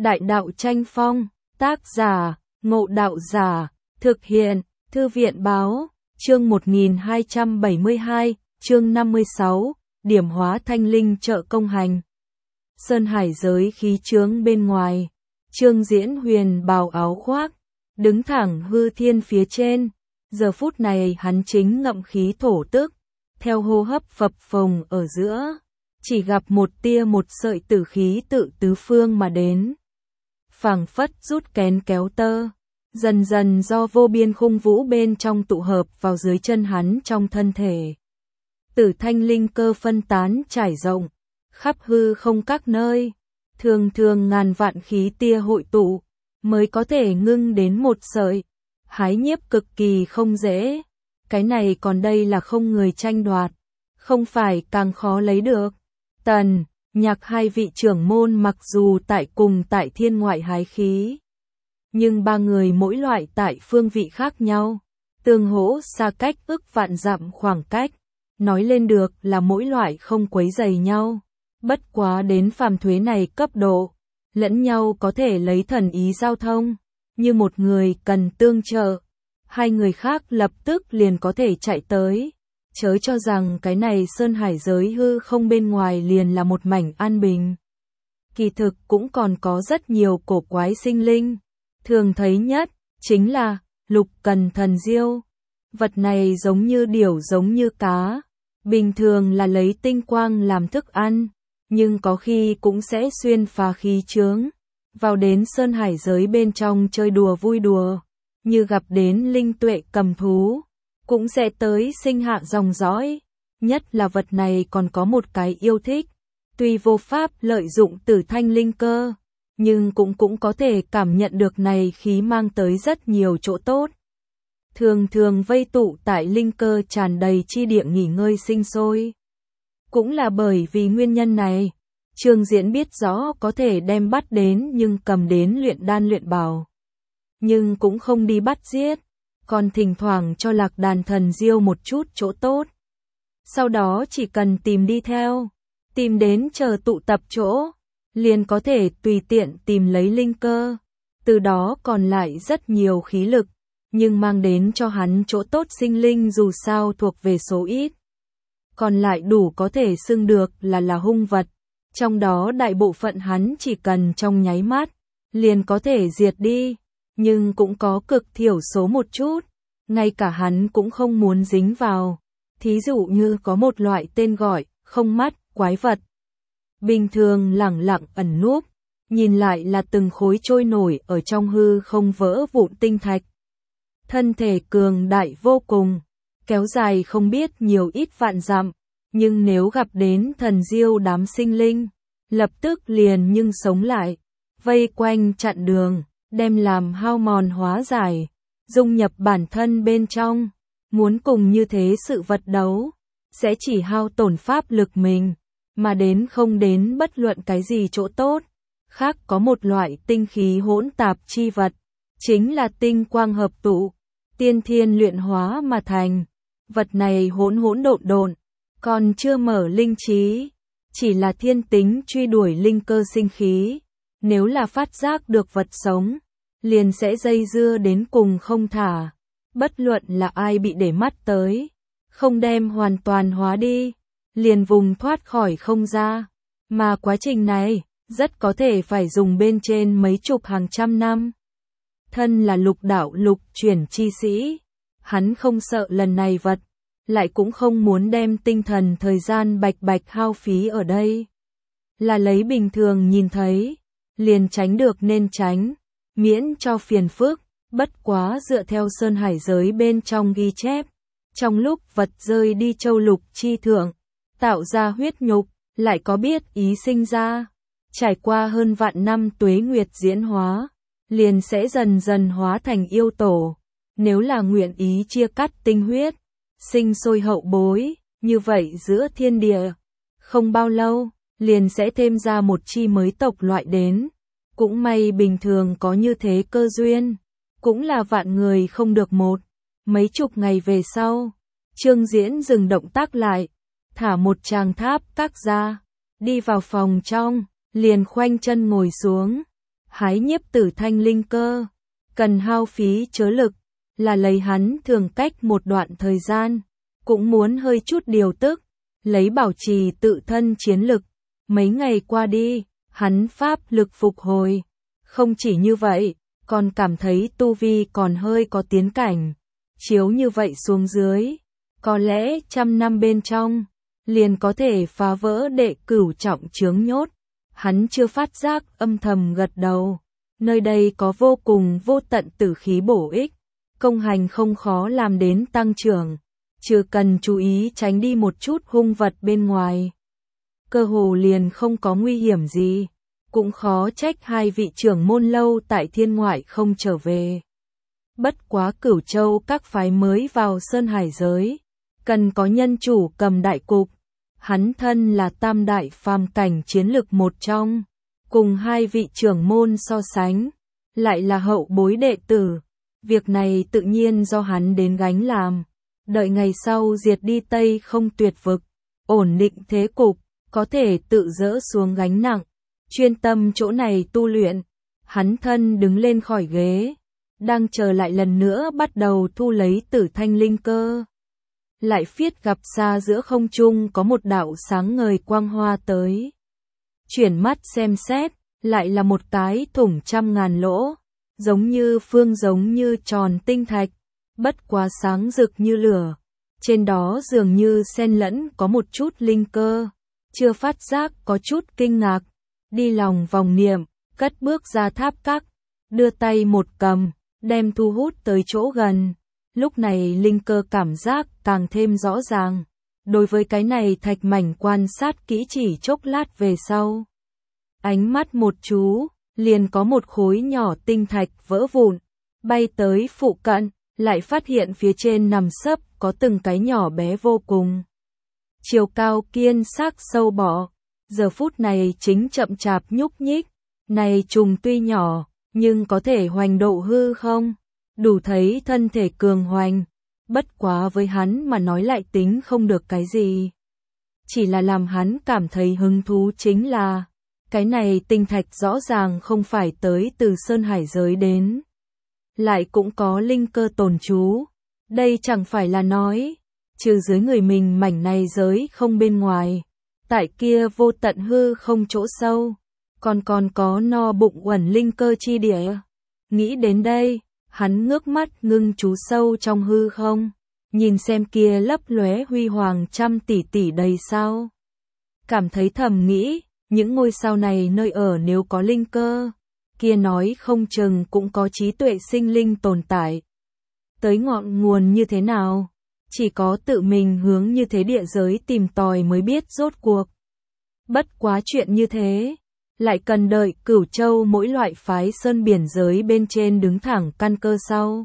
Đại đạo tranh phong, tác giả, Ngộ Đạo Giả, thực hiện, Thư viện báo, chương 1272, chương 56, điểm hóa thanh linh trợ công hành. Sơn hải giới khí chướng bên ngoài, Trương Diễn huyền bào áo khoác, đứng thẳng hư thiên phía trên, giờ phút này hắn chính ngậm khí thổ tức, theo hô hấp phập phồng ở giữa, chỉ gặp một tia một sợi tử khí tự tứ phương mà đến. Phảng phất rút kén kéo tơ, dần dần do vô biên khung vũ bên trong tụ hợp vào dưới chân hắn trong thân thể. Tử thanh linh cơ phân tán trải rộng, khắp hư không các nơi, thường thường ngàn vạn khí tia hội tụ, mới có thể ngưng đến một sợi, hái nhiếp cực kỳ không dễ, cái này còn đây là không người tranh đoạt, không phải càng khó lấy được. Tần, Nhạc hai vị trưởng môn mặc dù tại thiên ngoại hái khí, nhưng ba người mỗi loại tại phương vị khác nhau, tương hỗ xa cách ức vạn dặm khoảng cách, nói lên được là mỗi loại không quấy rầy nhau, bất quá đến phàm thuế này cấp độ, lẫn nhau có thể lấy thần ý giao thông, như một người cần tương trợ, hai người khác lập tức liền có thể chạy tới. Chớ cho rằng cái này sơn hải giới hư không bên ngoài liền là một mảnh an bình. Kỳ thực cũng còn có rất nhiều cổ quái sinh linh. Thường thấy nhất, chính là, lục cần thần diêu. Vật này giống như điểu giống như cá. Bình thường là lấy tinh quang làm thức ăn, nhưng có khi cũng sẽ xuyên phá khí chướng. Vào đến sơn hải giới bên trong chơi đùa vui đùa, như gặp đến linh tuệ cầm thú. Cũng sẽ tới sinh hạ dòng dõi, nhất là vật này còn có một cái yêu thích, tuy vô pháp lợi dụng tử thanh linh cơ, nhưng cũng có thể cảm nhận được này khí mang tới rất nhiều chỗ tốt. Thường thường vây tụ tại linh cơ tràn đầy chi địa nghỉ ngơi sinh sôi. Cũng là bởi vì nguyên nhân này, Trương Diễn biết rõ có thể đem bắt đến nhưng cầm đến luyện đan luyện bảo. Nhưng cũng không đi bắt giết. Còn thỉnh thoảng cho lạc đàn thần diêu một chút chỗ tốt. Sau đó chỉ cần tìm đi theo, tìm đến chờ tụ tập chỗ, liền có thể tùy tiện tìm lấy linh cơ, từ đó còn lại rất nhiều khí lực, nhưng mang đến cho hắn chỗ tốt sinh linh dù sao thuộc về số ít. Còn lại đủ có thể xưng được là hung vật, trong đó đại bộ phận hắn chỉ cần trong nháy mắt, liền có thể diệt đi. Nhưng cũng có cực thiểu số một chút, ngay cả hắn cũng không muốn dính vào. Thí dụ như có một loại tên gọi, không mắt, quái vật. Bình thường lẳng lặng ẩn núp, nhìn lại là từng khối trôi nổi ở trong hư không vỡ vụn tinh thạch. Thân thể cường đại vô cùng, kéo dài không biết nhiều ít vạn dặm, nhưng nếu gặp đến thần diêu đám sinh linh, lập tức liền nhưng sống lại, vây quanh chặn đường. Đem làm hao mòn hóa giải, dung nhập bản thân bên trong, muốn cùng như thế sự vật đấu, sẽ chỉ hao tổn pháp lực mình, mà đến không đến bất luận cái gì chỗ tốt. Khác có một loại tinh khí hỗn tạp chi vật, chính là tinh quang hợp tụ, tiên thiên luyện hóa mà thành. Vật này hỗn độn, còn chưa mở linh trí, chỉ là thiên tính truy đuổi linh cơ sinh khí. Nếu là phát giác được vật sống, liền sẽ dây dưa đến cùng không thả. Bất luận là ai bị để mắt tới, không đem hoàn toàn hóa đi, liền vùng thoát khỏi không ra. Mà quá trình này, rất có thể phải dùng bên trên mấy chục hàng trăm năm. Thân là lục đạo lục chuyển chi sĩ, hắn không sợ lần này vật, lại cũng không muốn đem tinh thần thời gian bạch hao phí ở đây. Là lấy bình thường nhìn thấy, liền tránh được nên tránh, miễn cho phiền phức, bất quá dựa theo sơn hải giới bên trong ghi chép. Trong lúc vật rơi đi châu lục chi thượng, tạo ra huyết nhục, lại có biết ý sinh ra. Trải qua hơn vạn năm tuế nguyệt diễn hóa, liền sẽ dần dần hóa thành yêu tổ. Nếu là nguyện ý chia cắt tinh huyết, sinh sôi hậu bối, như vậy giữa thiên địa, không bao lâu, liền sẽ thêm ra một chi mới tộc loại đến. Cũng may bình thường có như thế cơ duyên, cũng là vạn người không được một. Mấy chục ngày về sau, Trương Diễn dừng động tác lại, thả một tràng tháp các ra, đi vào phòng trong, liền khoanh chân ngồi xuống. Hái nhiếp tử thanh linh cơ, cần hao phí chớ lực, là lấy hắn thường cách một đoạn thời gian, cũng muốn hơi chút điều tức, lấy bảo trì tự thân chiến lực. Mấy ngày qua đi, hắn pháp lực phục hồi. Không chỉ như vậy, còn cảm thấy tu vi còn hơi có tiến cảnh. Chiếu như vậy xuống dưới, có lẽ 100 năm bên trong, liền có thể phá vỡ đệ cửu trọng chướng nhốt. Hắn chưa phát giác, âm thầm gật đầu. Nơi đây có vô cùng vô tận tử khí bổ ích, công hành không khó làm đến tăng trưởng, chưa cần chú ý tránh đi một chút hung vật bên ngoài. Cơ hồ liền không có nguy hiểm gì, cũng khó trách hai vị trưởng môn lâu tại thiên ngoại không trở về. Bất quá Cửu Châu các phái mới vào Sơn Hải giới, cần có nhân chủ cầm đại cục. Hắn thân là tam đại phàm cảnh chiến lực một trong, cùng hai vị trưởng môn so sánh, lại là hậu bối đệ tử. Việc này tự nhiên do hắn đến gánh làm, đợi ngày sau diệt đi Tây Không Tuyệt vực, ổn định thế cục, có thể tự dỡ xuống gánh nặng, chuyên tâm chỗ này tu luyện. Hắn thân đứng lên khỏi ghế, đang chờ lại lần nữa bắt đầu thu lấy tử thanh linh cơ. Lại phiết gặp xa giữa không trung có một đạo sáng ngời quang hoa tới. Chuyển mắt xem xét, lại là một cái thủng 100.000 lỗ, giống như phương giống như tròn tinh thạch, bất quá sáng rực như lửa. Trên đó dường như xen lẫn có một chút linh cơ, chưa phát giác có chút kinh ngạc, đi lòng vòng niệm, cất bước ra tháp các, đưa tay một cầm, đem thu hút tới chỗ gần. Lúc này linh cơ cảm giác càng thêm rõ ràng. Đối với cái này thạch mảnh quan sát kỹ chỉ chốc lát về sau. Ánh mắt một chú, liền có một khối nhỏ tinh thạch vỡ vụn, bay tới phụ cận, lại phát hiện phía trên nằm sấp có từng cái nhỏ bé vô cùng. Chiều cao kiên xác sâu bọ, giờ phút này chính chậm chạp nhúc nhích. Này trùng tuy nhỏ, nhưng có thể hoành độ hư không? Đủ thấy thân thể cường hoành, bất quá với hắn mà nói lại tính không được cái gì. Chỉ là làm hắn cảm thấy hứng thú chính là, cái này tinh thạch rõ ràng không phải tới từ Sơn Hải giới đến. Lại cũng có linh cơ tồn trú, đây chẳng phải là nói, trừ dưới người mình mảnh này giới không bên ngoài, tại kia vô tận hư không chỗ sâu, còn có no bụng uẩn linh cơ chi địa. Nghĩ đến đây, hắn ngước mắt ngưng chú sâu trong hư không, nhìn xem kia lấp lóe huy hoàng 100 tỷ tỷ đầy sao. Cảm thấy thầm nghĩ, những ngôi sao này nơi ở nếu có linh cơ, kia nói không chừng cũng có trí tuệ sinh linh tồn tại. Tới ngọn nguồn như thế nào, chỉ có tự mình hướng như thế địa giới tìm tòi mới biết rốt cuộc. Bất quá chuyện như thế, lại cần đợi Cửu Châu mỗi loại phái sơn biển giới bên trên đứng thẳng căn cơ sau.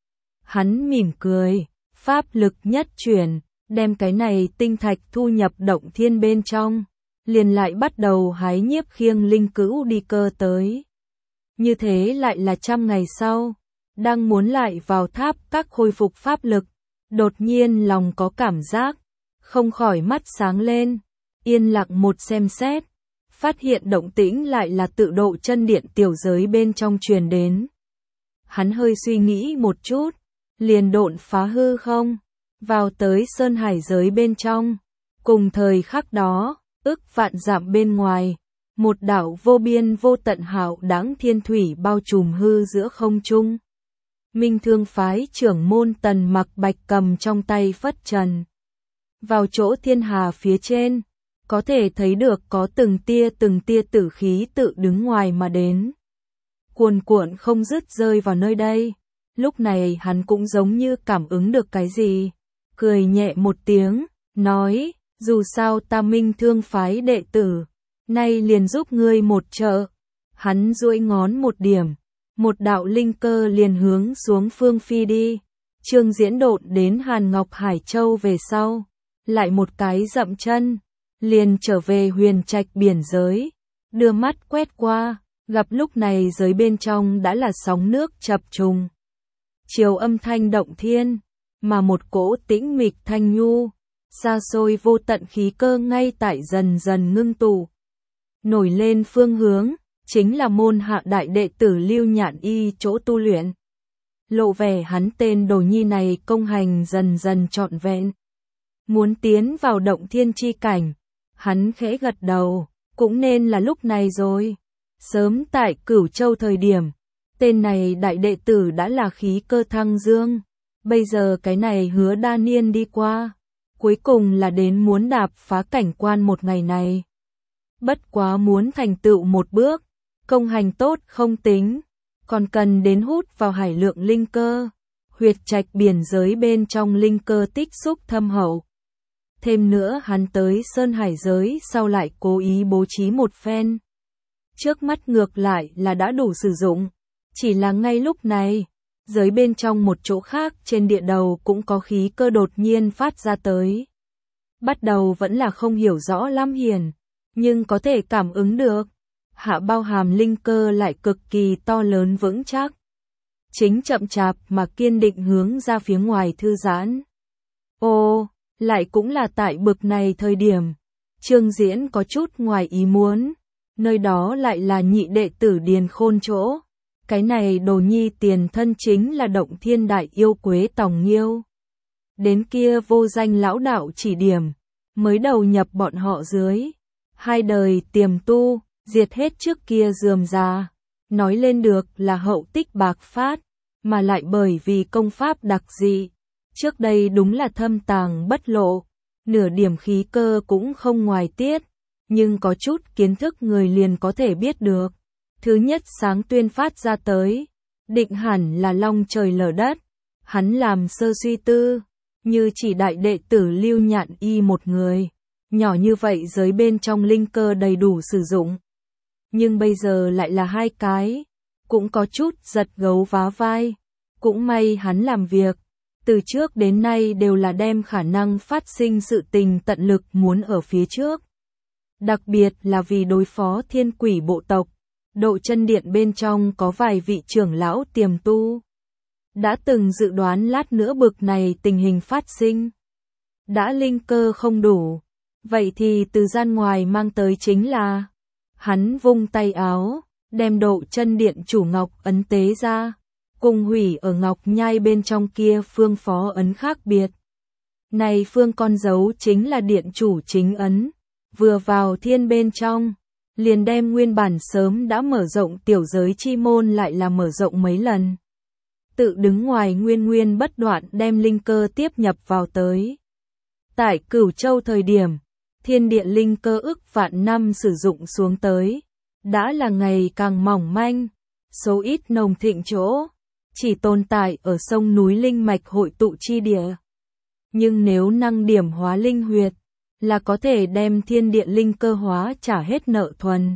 Hắn mỉm cười, pháp lực nhất chuyển, đem cái này tinh thạch thu nhập động thiên bên trong, liền lại bắt đầu hái nhiếp khiêng linh cữu đi cơ tới. Như thế lại là 100 ngày sau, đang muốn lại vào tháp các khôi phục pháp lực, đột nhiên lòng có cảm giác, không khỏi mắt sáng lên, yên lặng một xem xét. Phát hiện động tĩnh lại là tự độ chân điện tiểu giới bên trong truyền đến. Hắn hơi suy nghĩ một chút, liền độn phá hư không, vào tới Sơn Hải giới bên trong. Cùng thời khắc đó, ức vạn dặm bên ngoài, một đảo vô biên vô tận hạo đãng thiên thủy bao trùm hư giữa không trung. Minh Thương phái trưởng môn Tần Mặc Bạch cầm trong tay phất trần. Vào chỗ thiên hà phía trên, có thể thấy được có từng tia tử khí tự đứng ngoài mà đến. Cuồn cuộn không dứt rơi vào nơi đây. Lúc này hắn cũng giống như cảm ứng được cái gì. Cười nhẹ một tiếng, nói, dù sao ta Minh Thương phái đệ tử, nay liền giúp ngươi một trợ. Hắn duỗi ngón một điểm, một đạo linh cơ liền hướng xuống phương phi đi. Trương Diễn độn đến Hàn Ngọc Hải Châu về sau, lại một cái dậm chân, liền trở về huyền trạch biển giới, đưa mắt quét qua, gặp lúc này giới bên trong đã là sóng nước chập trùng. Chiều âm thanh động thiên, mà một cỗ tĩnh mịch thanh nhu, xa xôi vô tận khí cơ ngay tại dần dần ngưng tụ. Nổi lên phương hướng, chính là môn hạ đại đệ tử Lưu Nhạn Y chỗ tu luyện. Lộ vẻ hắn tên đồ nhi này công hành dần dần trọn vẹn. Muốn tiến vào động thiên chi cảnh, hắn khẽ gật đầu, cũng nên là lúc này rồi. Sớm tại Cửu Châu thời điểm, tên này đại đệ tử đã là khí cơ thăng dương. Bây giờ cái này hứa đa niên đi qua, cuối cùng là đến muốn đạp phá cảnh quan một ngày này. Bất quá muốn thành tựu một bước, công hành tốt không tính, còn cần đến hút vào hải lượng linh cơ, huyệt trạch biển giới bên trong linh cơ tích xúc thâm hậu. Thêm nữa hắn tới Sơn Hải giới sau lại cố ý bố trí một phen. Trước mắt ngược lại là đã đủ sử dụng, chỉ là ngay lúc này, giới bên trong một chỗ khác trên địa đầu cũng có khí cơ đột nhiên phát ra tới. Bắt đầu vẫn là không hiểu rõ lắm hiền, nhưng có thể cảm ứng được. Hạ bao hàm linh cơ lại cực kỳ to lớn vững chắc. Chính chậm chạp mà kiên định hướng ra phía ngoài thư giãn. Ô, lại cũng là tại bực này thời điểm. Trương Diễn có chút ngoài ý muốn. Nơi đó lại là nhị đệ tử Điền Khôn chỗ. Cái này đồ nhi tiền thân chính là động thiên đại yêu Quế Tòng Nghiêu. Đến kia vô danh lão đạo chỉ điểm, mới đầu nhập bọn họ dưới. Hai đời tiềm tu, diệt hết trước kia rườm rà. Nói lên được là hậu tích bạc phát, mà lại bởi vì công pháp đặc dị. Trước đây đúng là thâm tàng bất lộ, nửa điểm khí cơ cũng không ngoài tiết. Nhưng có chút kiến thức người liền có thể biết được. Thứ nhất sáng tuyên phát ra tới, định hẳn là long trời lở đất. Hắn làm sơ suy tư, như chỉ đại đệ tử Lưu Nhạn Y một người. Nhỏ như vậy giới bên trong linh cơ đầy đủ sử dụng. Nhưng bây giờ lại là hai cái, cũng có chút giật gấu vá vai. Cũng may hắn làm việc, từ trước đến nay đều là đem khả năng phát sinh sự tình tận lực muốn ở phía trước. Đặc biệt là vì đối phó thiên quỷ bộ tộc, Độ Chân Điện bên trong có vài vị trưởng lão tiềm tu. Đã từng dự đoán lát nữa bực này tình hình phát sinh. Đã linh cơ không đủ, vậy thì từ gian ngoài mang tới chính là. Hắn vung tay áo, đem Độ Chân Điện chủ ngọc ấn tế ra, cùng hủy ở ngọc nhai bên trong kia phương phó ấn khác biệt. Này phương con dấu chính là điện chủ chính ấn. Vừa vào thiên bên trong, liền đem nguyên bản sớm đã mở rộng tiểu giới chi môn lại là mở rộng mấy lần. Tự đứng ngoài nguyên bất đoạn đem linh cơ tiếp nhập vào tới. Tại Cửu Châu thời điểm, thiên địa linh cơ ức vạn năm sử dụng xuống tới, đã là ngày càng mỏng manh, số ít nồng thịnh chỗ, chỉ tồn tại ở sông núi linh mạch hội tụ chi địa. Nhưng nếu năng điểm hóa linh huyệt, là có thể đem thiên địa linh cơ hóa trả hết nợ thuần.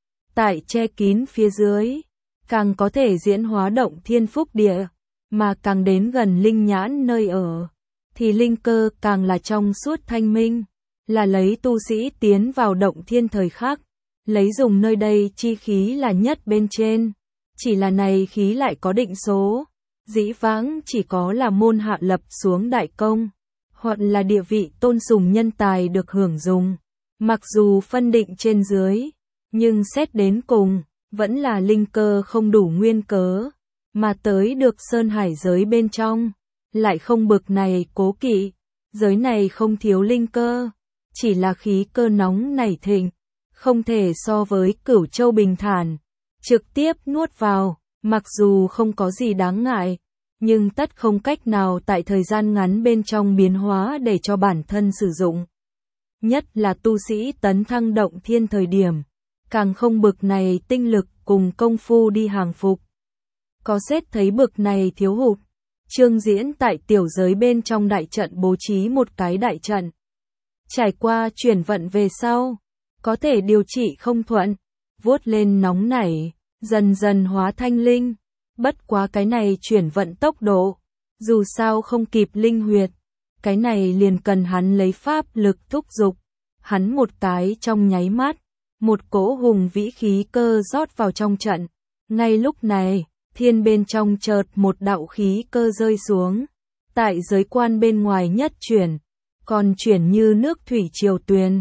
Tại che kín phía dưới, càng có thể diễn hóa động thiên phúc địa, mà càng đến gần linh nhãn nơi ở, thì linh cơ càng là trong suốt thanh minh, là lấy tu sĩ tiến vào động thiên thời khắc, lấy dùng nơi đây chi khí là nhất bên trên, chỉ là này khí lại có định số, dĩ vãng chỉ có là môn hạ lập xuống đại công. Hoặc là địa vị tôn sùng nhân tài được hưởng dùng. Mặc dù phân định trên dưới, nhưng xét đến cùng, vẫn là linh cơ không đủ nguyên cớ, mà tới được Sơn Hải giới bên trong, lại không bực này cố kỵ, giới này không thiếu linh cơ, chỉ là khí cơ nóng nảy thịnh, không thể so với Cửu Châu bình thản, trực tiếp nuốt vào, mặc dù không có gì đáng ngại. Nhưng tất không cách nào tại thời gian ngắn bên trong biến hóa để cho bản thân sử dụng. Nhất là tu sĩ tấn thăng động thiên thời điểm, càng không bực này tinh lực cùng công phu đi hàng phục. Có xét thấy bực này thiếu hụt, Trương Diễn tại tiểu giới bên trong đại trận bố trí một cái đại trận. Trải qua chuyển vận về sau, có thể điều trị không thuận, vuốt lên nóng nảy, dần dần hóa thanh linh. Bất quá cái này chuyển vận tốc độ, dù sao không kịp linh huyệt, cái này liền cần hắn lấy pháp lực thúc giục. Hắn một cái trong nháy mắt, một cỗ hùng vĩ khí cơ rót vào trong trận. Ngay lúc này, thiên bên trong chợt một đạo khí cơ rơi xuống, tại giới quan bên ngoài nhất chuyển, còn chuyển như nước thủy triều tuyền,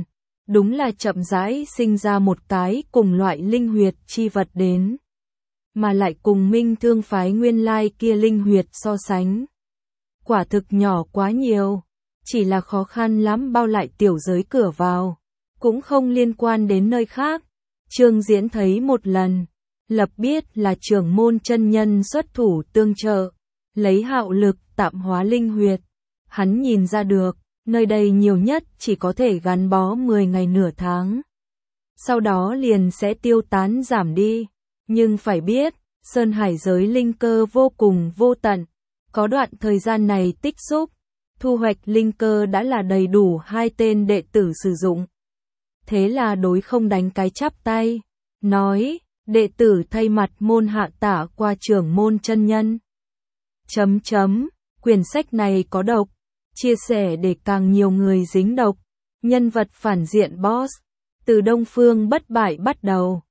đúng là chậm rãi sinh ra một cái cùng loại linh huyệt chi vật đến. Mà lại cùng Minh Thương phái nguyên lai kia linh huyệt so sánh. Quả thực nhỏ quá nhiều, chỉ là khó khăn lắm bao lại tiểu giới cửa vào, cũng không liên quan đến nơi khác. Trương Diễn thấy một lần, lập biết là trưởng môn chân nhân xuất thủ tương trợ, lấy hạo lực tạm hóa linh huyệt. Hắn nhìn ra được, nơi đây nhiều nhất chỉ có thể gắn bó 10 ngày nửa tháng. Sau đó liền sẽ tiêu tán giảm đi. Nhưng phải biết, Sơn Hải giới linh cơ vô cùng vô tận. Có đoạn thời gian này tích xúc, thu hoạch linh cơ đã là đầy đủ 2 tên đệ tử sử dụng. Thế là đối không đánh cái chắp tay, nói, đệ tử thay mặt môn hạ tả qua trưởng môn chân nhân. Quyển sách này có độc, chia sẻ để càng nhiều người dính độc. Nhân vật phản diện boss, từ Đông Phương bất bại bắt đầu.